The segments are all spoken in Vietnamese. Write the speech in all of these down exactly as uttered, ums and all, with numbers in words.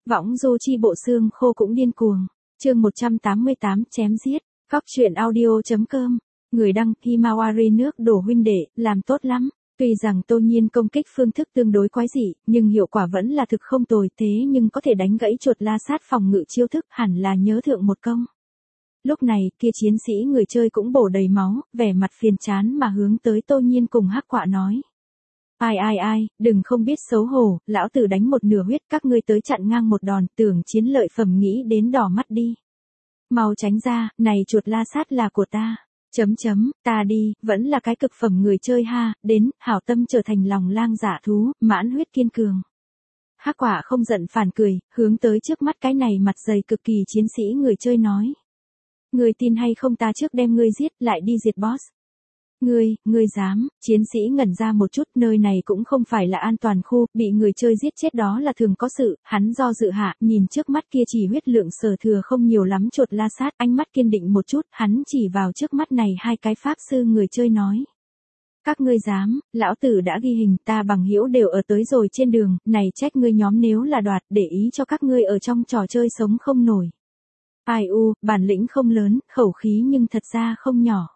Võng du chi bộ xương khô cũng điên cuồng. Chương một trăm tám mươi tám chém giết. Góc truyện audio.com. Người đăng Himawari nước đổ huynh đệ, làm tốt lắm. Tuy rằng Tô Nhiên công kích phương thức tương đối quái dị, nhưng hiệu quả vẫn là thực không tồi, thế nhưng có thể đánh gãy chuột la sát phòng ngự chiêu thức, hẳn là nhớ thượng một công. Lúc này, kia chiến sĩ người chơi cũng bổ đầy máu, vẻ mặt phiền chán mà hướng tới Tô Nhiên cùng Hắc Quạ nói. Ai ai ai, đừng không biết xấu hổ, lão tử đánh một nửa huyết, các ngươi tới chặn ngang một đòn, tưởng chiến lợi phẩm nghĩ đến đỏ mắt đi. Mau tránh ra, này chuột la sát là của ta. Chấm chấm, ta đi, vẫn là cái cực phẩm người chơi ha, đến, hảo tâm trở thành lòng lang dạ thú, mãn huyết kiên cường. Hắc Quạ không giận phản cười, hướng tới trước mắt cái này mặt dày cực kỳ chiến sĩ người chơi nói. Ngươi tin hay không ta trước đem ngươi giết, lại đi diệt boss. Ngươi, ngươi dám, chiến sĩ ngẩn ra một chút, nơi này cũng không phải là an toàn khu, bị người chơi giết chết đó là thường có sự, hắn do dự hạ, nhìn trước mắt kia chỉ huyết lượng sở thừa không nhiều lắm chuột la sát, ánh mắt kiên định một chút, hắn chỉ vào trước mắt này hai cái pháp sư người chơi nói. Các ngươi dám, lão tử đã ghi hình, ta bằng hữu đều ở tới rồi trên đường, này trách ngươi nhóm nếu là đoạt, để ý cho các ngươi ở trong trò chơi sống không nổi. Ai u, bản lĩnh không lớn, khẩu khí nhưng thật ra không nhỏ.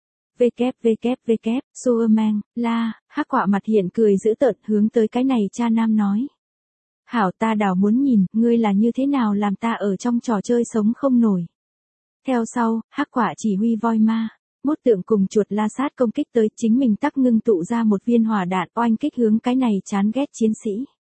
vê kép vê kép vê kép, Superman, la, Hắc Quạ mặt hiện cười dữ tợn hướng tới cái này cha nam nói. Hảo ta đảo muốn nhìn, ngươi là như thế nào làm ta ở trong trò chơi sống không nổi. Theo sau, Hắc Quạ chỉ huy voi ma, mốt tượng cùng chuột la sát công kích tới, chính mình tắc ngưng tụ ra một viên hỏa đạn oanh kích hướng cái này chán ghét chiến sĩ.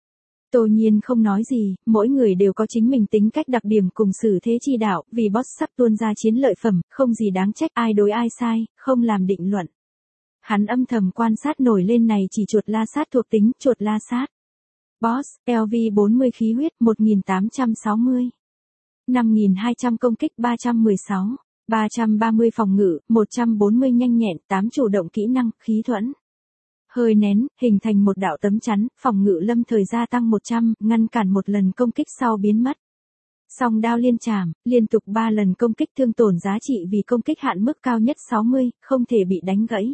Tô Nhiên không nói gì, mỗi người đều có chính mình tính cách đặc điểm cùng xử thế chi đạo, vì boss sắp tuôn ra chiến lợi phẩm, không gì đáng trách ai đối ai sai, không làm định luận. Hắn âm thầm quan sát nổi lên này chỉ chuột la sát thuộc tính, chuột la sát. Boss, lờ vê bốn mươi khí huyết, một nghìn tám trăm sáu mươi. năm nghìn hai trăm công kích, ba trăm mười sáu. ba trăm ba mươi phòng ngự, một trăm bốn mươi nhanh nhẹn, tám chủ động kỹ năng, khí thuẫn. Hơi nén, hình thành một đạo tấm chắn, phòng ngự lâm thời gia tăng một trăm, ngăn cản một lần công kích sau biến mất. Song đao liên chảm, liên tục ba lần công kích thương tổn giá trị vì công kích hạn mức cao nhất sáu mươi, không thể bị đánh gãy.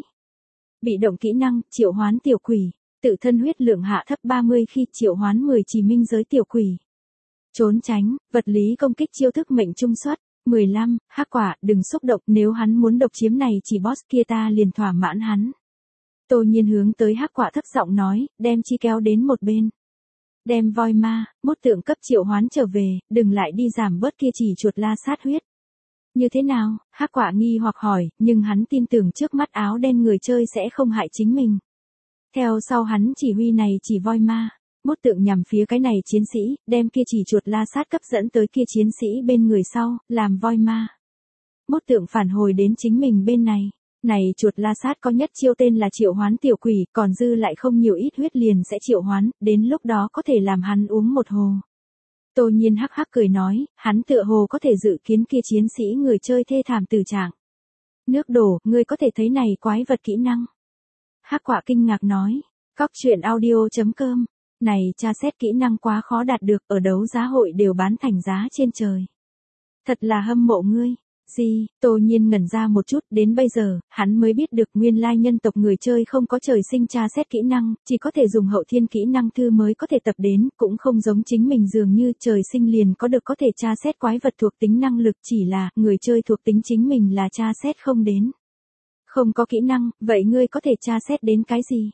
Bị động kỹ năng, triệu hoán tiểu quỷ, tự thân huyết lượng hạ thấp ba mươi khi triệu hoán mười chỉ minh giới tiểu quỷ. Trốn tránh, vật lý công kích chiêu thức mệnh trung suất. mười lăm, Hắc Quạ, đừng xúc động, nếu hắn muốn độc chiếm này chỉ boss kia ta liền thỏa mãn hắn. Tô Nhiên hướng tới Hắc Quạ thấp giọng nói, đem chi kéo đến một bên. Đem voi ma, mốt tượng cấp triệu hoán trở về, đừng lại đi giảm bớt kia chỉ chuột la sát huyết. Như thế nào? Hắc Quạ nghi hoặc hỏi, nhưng hắn tin tưởng trước mắt áo đen người chơi sẽ không hại chính mình. Theo sau hắn chỉ huy này chỉ voi ma, mốt tượng nhằm phía cái này chiến sĩ, đem kia chỉ chuột la sát cấp dẫn tới kia chiến sĩ bên người sau, làm voi ma. Mốt tượng phản hồi đến chính mình bên này. Này chuột la sát có nhất chiêu tên là triệu hoán tiểu quỷ, còn dư lại không nhiều ít huyết liền sẽ triệu hoán, đến lúc đó có thể làm hắn uống một hồ. Tô Nhiên hắc hắc cười nói, hắn tựa hồ có thể dự kiến kia chiến sĩ người chơi thê thảm tử trạng. Nước đổ, ngươi có thể thấy này quái vật kỹ năng. Hắc Quạ kinh ngạc nói, góc truyện audio.com, này tra xét kỹ năng quá khó đạt được, ở đấu giá hội đều bán thành giá trên trời. Thật là hâm mộ ngươi. Gì, Tô Nhiên ngẩn ra một chút, đến bây giờ, hắn mới biết được nguyên lai nhân tộc người chơi không có trời sinh tra xét kỹ năng, chỉ có thể dùng hậu thiên kỹ năng thư mới có thể tập đến, cũng không giống chính mình dường như trời sinh liền có được có thể tra xét quái vật thuộc tính năng lực, chỉ là, người chơi thuộc tính chính mình là tra xét không đến. Không có kỹ năng, vậy ngươi có thể tra xét đến cái gì?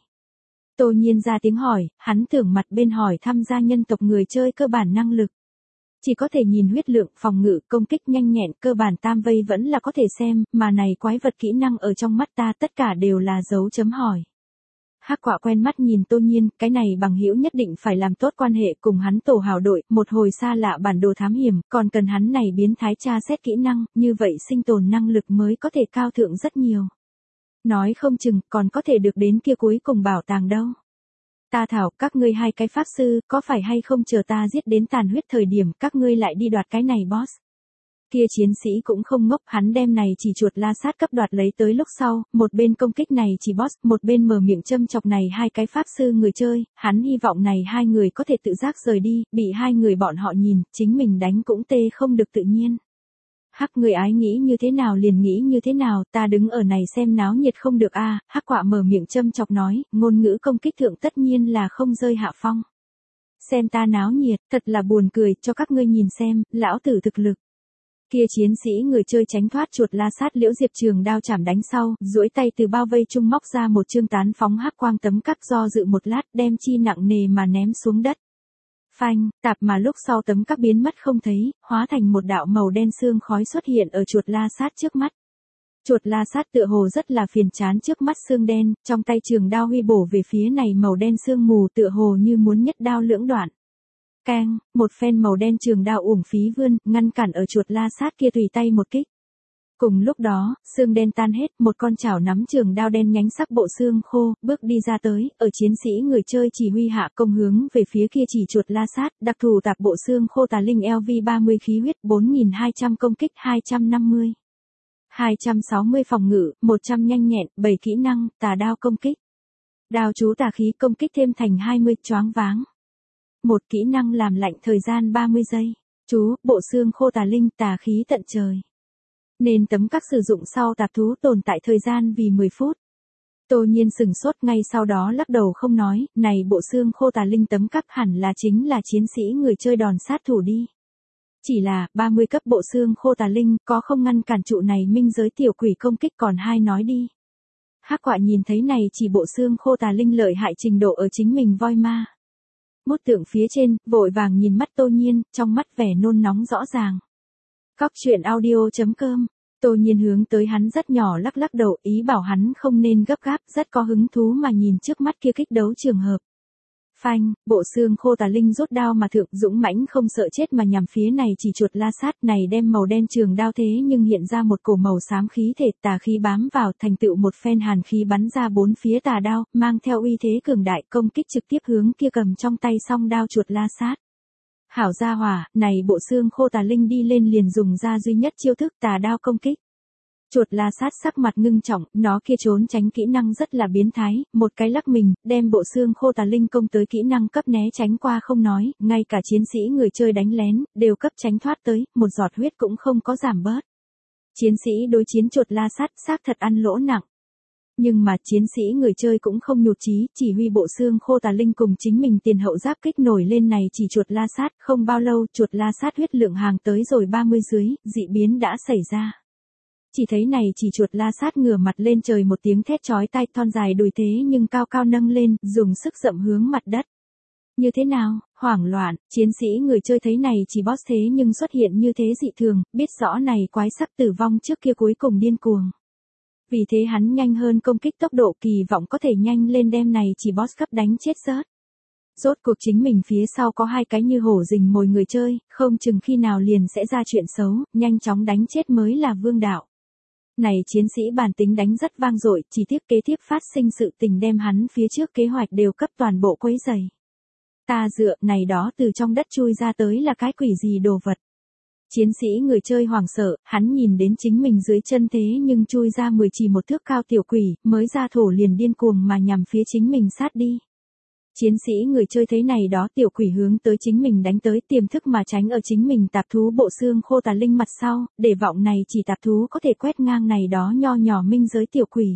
Tô Nhiên ra tiếng hỏi, hắn tưởng mặt bên hỏi tham gia nhân tộc người chơi cơ bản năng lực. Chỉ có thể nhìn huyết lượng, phòng ngự, công kích nhanh nhẹn, cơ bản tam vây vẫn là có thể xem, mà này quái vật kỹ năng ở trong mắt ta tất cả đều là dấu chấm hỏi. Hắc Quạ quen mắt nhìn Tô Nhiên, cái này bằng hữu nhất định phải làm tốt quan hệ cùng hắn tổ hào đội, một hồi xa lạ bản đồ thám hiểm, còn cần hắn này biến thái tra xét kỹ năng, như vậy sinh tồn năng lực mới có thể cao thượng rất nhiều. Nói không chừng, còn có thể được đến kia cuối cùng bảo tàng đâu. Ta thảo, các ngươi hai cái pháp sư, có phải hay không chờ ta giết đến tàn huyết thời điểm, các ngươi lại đi đoạt cái này boss. Kia chiến sĩ cũng không ngốc, hắn đem này chỉ chuột la sát cấp đoạt lấy tới lúc sau, một bên công kích này chỉ boss, một bên mở miệng châm chọc này hai cái pháp sư người chơi, hắn hy vọng này hai người có thể tự giác rời đi, bị hai người bọn họ nhìn, chính mình đánh cũng tê không được tự nhiên. Hắc người ái nghĩ như thế nào liền nghĩ như thế nào, ta đứng ở này xem náo nhiệt không được a. Hắc Quạ mở miệng châm chọc nói, ngôn ngữ công kích thượng tất nhiên là không rơi hạ phong. xem ta náo nhiệt, thật là buồn cười, cho các ngươi nhìn xem, lão tử thực lực. Kia chiến sĩ người chơi tránh thoát chuột la sát Liễu Diệp Trường đao chảm đánh sau, duỗi tay từ bao vây trung móc ra một chương tán phóng hắc quang tấm cắt, do dự một lát, đem chi nặng nề mà ném xuống đất. Phanh, tạp mà lúc sau tấm cắt biến mất không thấy, hóa thành một đạo màu đen sương khói xuất hiện ở chuột la sát trước mắt. Chuột la sát tựa hồ rất là phiền chán trước mắt xương đen, trong tay trường đao huy bổ về phía này màu đen sương mù, tựa hồ như muốn nhất đao lưỡng đoạn. Keng, một phen màu đen trường đao uổng phí vươn, ngăn cản ở chuột la sát kia tùy tay một kích. Cùng lúc đó, xương đen tan hết, một con chảo nắm trường đao đen nhánh sắc bộ xương khô, bước đi ra tới, ở chiến sĩ người chơi chỉ huy hạ công hướng về phía kia chỉ chuột la sát, đặc thù tạp bộ xương khô tà linh L V ba mươi khí huyết, bốn nghìn hai trăm công kích, hai trăm năm mươi. hai trăm sáu mươi phòng ngự, một trăm nhanh nhẹn, bảy kỹ năng, tà đao công kích. Đao chú tà khí công kích thêm thành hai mươi, choáng váng. Một kỹ năng làm lạnh thời gian ba mươi giây. Chú, bộ xương khô tà linh, tà khí tận trời. Nên tấm các sử dụng sau tạp thú tồn tại thời gian vì mười phút. Tô Nhiên sừng sốt, ngay sau đó lắc đầu không nói, này bộ xương khô tà linh tấm các hẳn là chính là chiến sĩ người chơi đòn sát thủ đi. Chỉ là, ba mươi cấp bộ xương khô tà linh, có không ngăn cản trụ này minh giới tiểu quỷ công kích, còn hai nói đi. Hắc Quạ nhìn thấy này chỉ bộ xương khô tà linh lợi hại trình độ ở chính mình voi ma. Bút tượng phía trên, vội vàng nhìn mắt Tô Nhiên, trong mắt vẻ nôn nóng rõ ràng. Cóc truyện audio chấm com, Tô Nhiên hướng tới hắn rất nhỏ lắc lắc đầu, ý bảo hắn không nên gấp gáp, rất có hứng thú mà nhìn trước mắt kia kích đấu trường hợp. Phanh, bộ xương khô tà linh rút đao mà thượng, dũng mãnh không sợ chết mà nhằm phía này chỉ chuột la sát, này đem màu đen trường đao thế nhưng hiện ra một cổ màu xám khí thể, tà khí bám vào, thành tựu một phen hàn khí bắn ra bốn phía tà đao, mang theo uy thế cường đại, công kích trực tiếp hướng kia cầm trong tay song đao chuột la sát. Hảo gia hỏa, này bộ xương khô tà linh đi lên liền dùng ra duy nhất chiêu thức tà đao công kích. Chuột la sát sắc mặt ngưng trọng, nó kia trốn tránh kỹ năng rất là biến thái, một cái lắc mình, đem bộ xương khô tà linh công tới kỹ năng cấp né tránh qua không nói, ngay cả chiến sĩ người chơi đánh lén, đều cấp tránh thoát tới, một giọt huyết cũng không có giảm bớt. Chiến sĩ đối chiến chuột la sát, xác thật ăn lỗ nặng. Nhưng mà chiến sĩ người chơi cũng không nhụt chí, chỉ huy bộ xương khô tà linh cùng chính mình tiền hậu giáp kích nổi lên này chỉ chuột la sát, không bao lâu chuột la sát huyết lượng hàng tới rồi ba mươi dưới, dị biến đã xảy ra. Chỉ thấy này chỉ chuột la sát ngửa mặt lên trời một tiếng thét chói tai, thon dài đùi thế nhưng cao cao nâng lên, dùng sức dậm hướng mặt đất. Như thế nào, hoảng loạn, chiến sĩ người chơi thấy này chỉ boss thế nhưng xuất hiện như thế dị thường, biết rõ này quái sắc tử vong trước kia cuối cùng điên cuồng. Vì thế hắn nhanh hơn công kích tốc độ, kỳ vọng có thể nhanh lên đem này chỉ boss cấp đánh chết rớt. Rốt cuộc chính mình phía sau có hai cái như hổ rình mồi người chơi, không chừng khi nào liền sẽ ra chuyện xấu, nhanh chóng đánh chết mới là vương đạo. Này chiến sĩ bản tính đánh rất vang dội, chỉ tiếc kế tiếp phát sinh sự tình đem hắn phía trước kế hoạch đều cấp toàn bộ quấy rầy. Ta dựa, này đó từ trong đất chui ra tới là cái quỷ gì đồ vật. Chiến sĩ người chơi hoảng sợ, hắn nhìn đến chính mình dưới chân thế nhưng chui ra mười chỉ một thước cao tiểu quỷ, mới ra thổ liền điên cuồng mà nhằm phía chính mình sát đi. Chiến sĩ người chơi thấy này đó tiểu quỷ hướng tới chính mình đánh tới, tiềm thức mà tránh ở chính mình tạp thú bộ xương khô tà linh mặt sau, để vọng này chỉ tạp thú có thể quét ngang này đó nho nhỏ minh giới tiểu quỷ.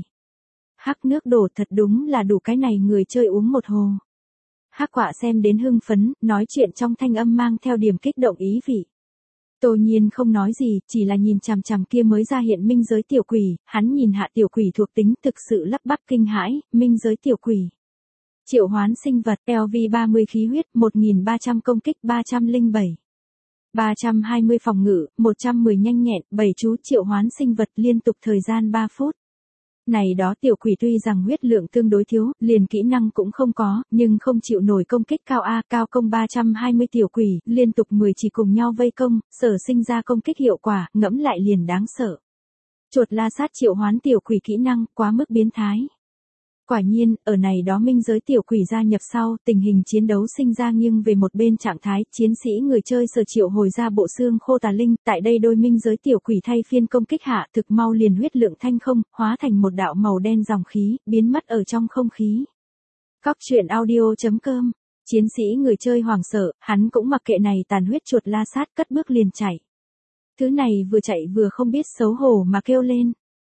Hắc nước đổ thật đúng là đủ cái này người chơi uống một hồ. Hắc Quạ xem đến hưng phấn, nói chuyện trong thanh âm mang theo điểm kích động ý vị. Tô Nhiên không nói gì, chỉ là nhìn chằm chằm kia mới ra hiện minh giới tiểu quỷ, hắn nhìn hạ tiểu quỷ thuộc tính thực sự lắp bắp kinh hãi, minh giới tiểu quỷ. Triệu hoán sinh vật, L V ba mươi khí huyết, một nghìn ba trăm công kích, ba trăm lẻ bảy. ba trăm hai mươi phòng ngự, một trăm mười nhanh nhẹn, bảy chú triệu hoán sinh vật liên tục thời gian ba phút. Này đó tiểu quỷ tuy rằng huyết lượng tương đối thiếu, liền kỹ năng cũng không có, nhưng không chịu nổi công kích cao A, cao công ba trăm hai mươi tiểu quỷ, liên tục mười chỉ cùng nhau vây công, sở sinh ra công kích hiệu quả, ngẫm lại liền đáng sợ. Chuột la sát triệu hoán tiểu quỷ kỹ năng, quá mức biến thái. Quả nhiên, ở này đó minh giới tiểu quỷ gia nhập sau, tình hình chiến đấu sinh ra nghiêng về một bên trạng thái, chiến sĩ người chơi sở triệu hồi ra bộ xương khô tà linh, tại đây đôi minh giới tiểu quỷ thay phiên công kích hạ, thực mau liền huyết lượng thanh không, hóa thành một đạo màu đen dòng khí, biến mất ở trong không khí. Cóc truyện audio chấm com, chiến sĩ người chơi hoảng sợ, hắn cũng mặc kệ này tàn huyết chuột la sát, cất bước liền chạy. Thứ này vừa chạy vừa không biết xấu hổ mà kêu lên.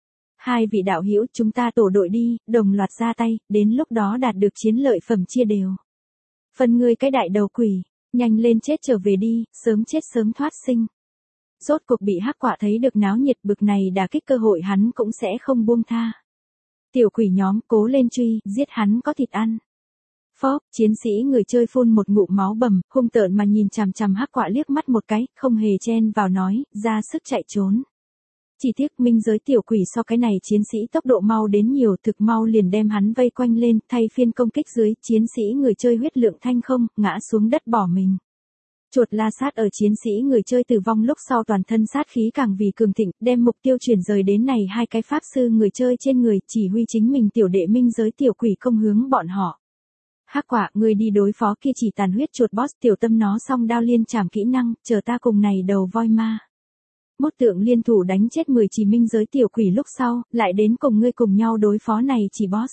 Hai vị đạo hữu, chúng ta tổ đội đi, đồng loạt ra tay, đến lúc đó đạt được chiến lợi phẩm chia đều. phân ngươi cái đại đầu quỷ, nhanh lên chết trở về đi, sớm chết sớm thoát sinh. Rốt cuộc bị hắc quả thấy được náo nhiệt bực này đả kích cơ hội hắn cũng sẽ không buông tha. Tiểu quỷ nhóm cố lên truy, giết hắn có thịt ăn. Phốc, chiến sĩ người chơi phun một ngụm máu bầm, hung tợn mà nhìn chằm chằm hắc quả liếc mắt một cái, không hề chen vào nói, ra sức chạy trốn. Chỉ tiếc minh giới tiểu quỷ so cái này chiến sĩ tốc độ mau đến nhiều, thực mau liền đem hắn vây quanh lên, thay phiên công kích dưới, chiến sĩ người chơi huyết lượng thanh không, ngã xuống đất bỏ mình. Chuột la sát ở chiến sĩ người chơi tử vong lúc sau toàn thân sát khí càng vì cường thịnh, đem mục tiêu chuyển rời đến này hai cái pháp sư người chơi trên người, chỉ huy chính mình tiểu đệ minh giới tiểu quỷ công hướng bọn họ. Hắc quả, người đi đối phó kia chỉ tàn huyết chuột boss, tiểu tâm nó xong đao liên chảm kỹ năng, chờ ta cùng này đầu voi ma. Mốt tượng liên thủ đánh chết mười chỉ minh giới tiểu quỷ lúc sau, lại đến cùng ngươi cùng nhau đối phó này chỉ boss.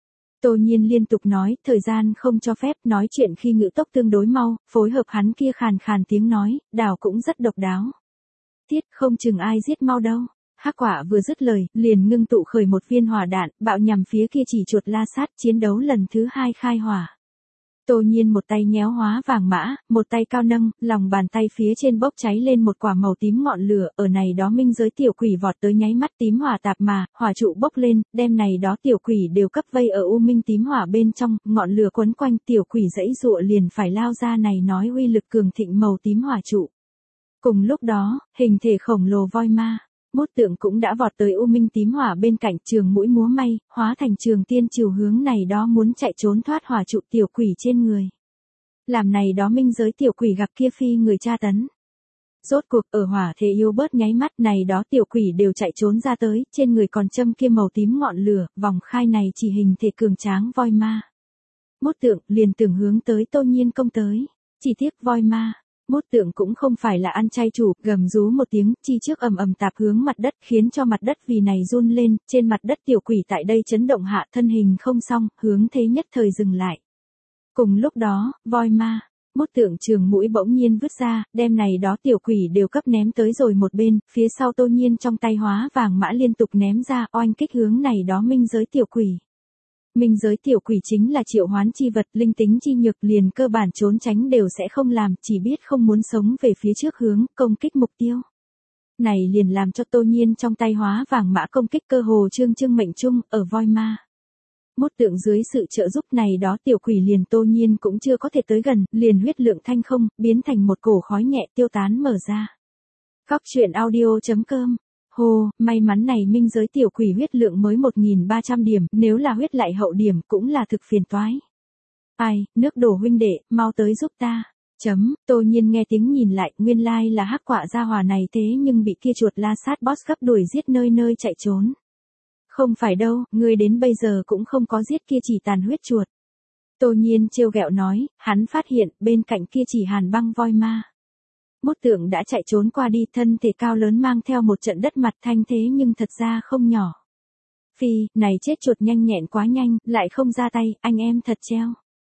Tô Nhiên liên tục nói, thời gian không cho phép, nói chuyện khi ngữ tốc tương đối mau, phối hợp hắn kia khàn khàn tiếng nói, đảo cũng rất độc đáo. Tiết không chừng ai giết mau đâu. Hắc quả vừa dứt lời, liền ngưng tụ khởi một viên hỏa đạn, bạo nhằm phía kia chỉ chuột la sát, chiến đấu lần thứ hai khai hỏa. Tô Nhiên một tay nhéo hóa vàng mã, một tay cao nâng, lòng bàn tay phía trên bốc cháy lên một quả màu tím ngọn lửa, ở này đó minh giới tiểu quỷ vọt tới nháy mắt tím hỏa tạp mà, hỏa trụ bốc lên, đem này đó tiểu quỷ đều cấp vây ở u minh tím hỏa bên trong, ngọn lửa quấn quanh tiểu quỷ dãy dụa liền phải lao ra này nói uy lực cường thịnh màu tím hỏa trụ. Cùng lúc đó, hình thể khổng lồ voi ma. Mốt tượng cũng đã vọt tới u minh tím hỏa bên cạnh trường mũi múa may, hóa thành trường tiên chiều hướng này đó muốn chạy trốn thoát hỏa trụ tiểu quỷ trên người. Làm này đó minh giới tiểu quỷ gặp kia phi người tra tấn. Rốt cuộc ở hỏa thế yêu bớt nháy mắt này đó tiểu quỷ đều chạy trốn ra tới, trên người còn châm kia màu tím ngọn lửa, vòng khai này chỉ hình thể cường tráng voi ma. Mốt tượng liền tưởng hướng tới Tô Nhiên công tới, chỉ tiếc voi ma. Mốt tượng cũng không phải là ăn chay chủ, gầm rú một tiếng, chi trước ầm ầm tạp hướng mặt đất khiến cho mặt đất vì này run lên, trên mặt đất tiểu quỷ tại đây chấn động hạ thân hình không xong, hướng thế nhất thời dừng lại. Cùng lúc đó, voi ma, mốt tượng trường mũi bỗng nhiên vứt ra, đem này đó tiểu quỷ đều cấp ném tới rồi một bên, phía sau Tô Nhiên trong tay hóa vàng mã liên tục ném ra, oanh kích hướng này đó minh giới tiểu quỷ. Minh giới tiểu quỷ chính là triệu hoán chi vật, linh tính chi nhược liền cơ bản trốn tránh đều sẽ không làm, chỉ biết không muốn sống về phía trước hướng, công kích mục tiêu. Này liền làm cho Tô Nhiên trong tay hóa vàng mã công kích cơ hồ trương trương mệnh trung, ở voi ma. Mốt tượng dưới sự trợ giúp này đó tiểu quỷ liền Tô Nhiên cũng chưa có thể tới gần, liền huyết lượng thanh không, biến thành một cổ khói nhẹ tiêu tán mở ra. Góc truyện audio chấm com. Hồ, may mắn này minh giới tiểu quỷ huyết lượng mới một nghìn ba trăm điểm, nếu là huyết lại hậu điểm cũng là thực phiền toái. Ai, nước đổ huynh đệ, mau tới giúp ta. Chấm, Tô Nhiên nghe tiếng nhìn lại, nguyên lai like là hắc quả gia hòa này thế nhưng bị kia chuột la sát boss gấp đuổi giết nơi nơi chạy trốn. Không phải đâu, ngươi đến bây giờ cũng không có giết kia chỉ tàn huyết chuột. Tô Nhiên trêu ghẹo nói, hắn phát hiện bên cạnh kia chỉ hàn băng voi ma. Mốt tượng đã chạy trốn qua đi, thân thể cao lớn mang theo một trận đất mặt thanh thế nhưng thật ra không nhỏ. Phi, này chết chuột nhanh nhẹn quá nhanh, lại không ra tay, anh em thật treo.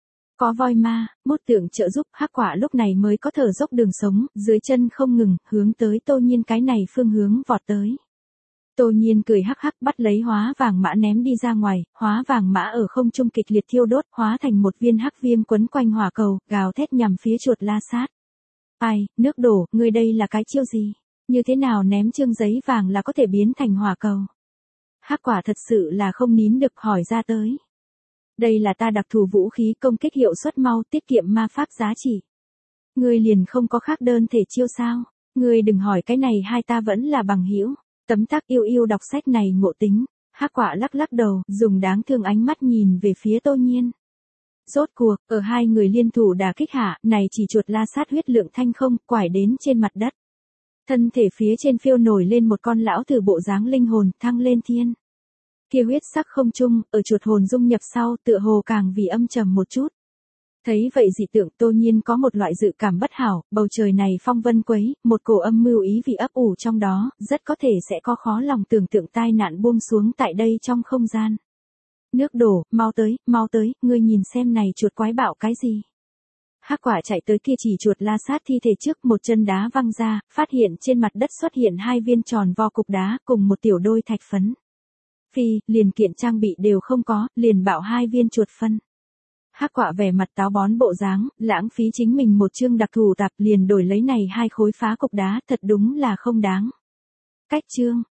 Có voi ma, mốt tượng trợ giúp, hắc quả lúc này mới có thở dốc đường sống, dưới chân không ngừng, hướng tới Tô Nhiên cái này phương hướng vọt tới. Tô Nhiên cười hắc hắc bắt lấy hóa vàng mã ném đi ra ngoài, hóa vàng mã ở không trung kịch liệt thiêu đốt, hóa thành một viên hắc viêm quấn quanh hỏa cầu, gào thét nhằm phía chuột la sát. Ai, nước đổ, ngươi đây là cái chiêu gì? Như thế nào ném chương giấy vàng là có thể biến thành hỏa cầu? Hắc quả thật sự là không nín được hỏi ra tới. Đây là ta đặc thù vũ khí công kích hiệu suất mau, tiết kiệm ma pháp giá trị. Ngươi liền không có khác đơn thể chiêu sao? Ngươi đừng hỏi cái này hai ta vẫn là bằng hữu. Tấm tắc yêu yêu đọc sách này ngộ tính. Hắc quả lắc lắc đầu, dùng đáng thương ánh mắt nhìn về phía Tô Nhiên. Rốt cuộc, ở hai người liên thủ đả kích hạ, này chỉ chuột la sát huyết lượng thanh không, quải đến trên mặt đất. Thân thể phía trên phiêu nổi lên một con lão từ bộ dáng linh hồn, thăng lên thiên. Kia huyết sắc không trung, ở chuột hồn dung nhập sau, tựa hồ càng vì âm trầm một chút. Thấy vậy dị tượng Tô Nhiên có một loại dự cảm bất hảo, bầu trời này phong vân quấy, một cổ âm mưu ý vì ấp ủ trong đó, rất có thể sẽ có khó lòng tưởng tượng tai nạn buông xuống tại đây trong không gian. Nước đổ, mau tới, mau tới, ngươi nhìn xem này chuột quái bạo cái gì. Hắc quả chạy tới kia chỉ chuột la sát thi thể trước, một chân đá văng ra, phát hiện trên mặt đất xuất hiện hai viên tròn vo cục đá, cùng một tiểu đôi thạch phấn. Phi, liền kiện trang bị đều không có, liền bạo hai viên chuột phân. Hắc Quạ vẻ mặt táo bón bộ dáng, lãng phí chính mình một chương đặc thù tạp liền đổi lấy này hai khối phá cục đá, thật đúng là không đáng. Cách chương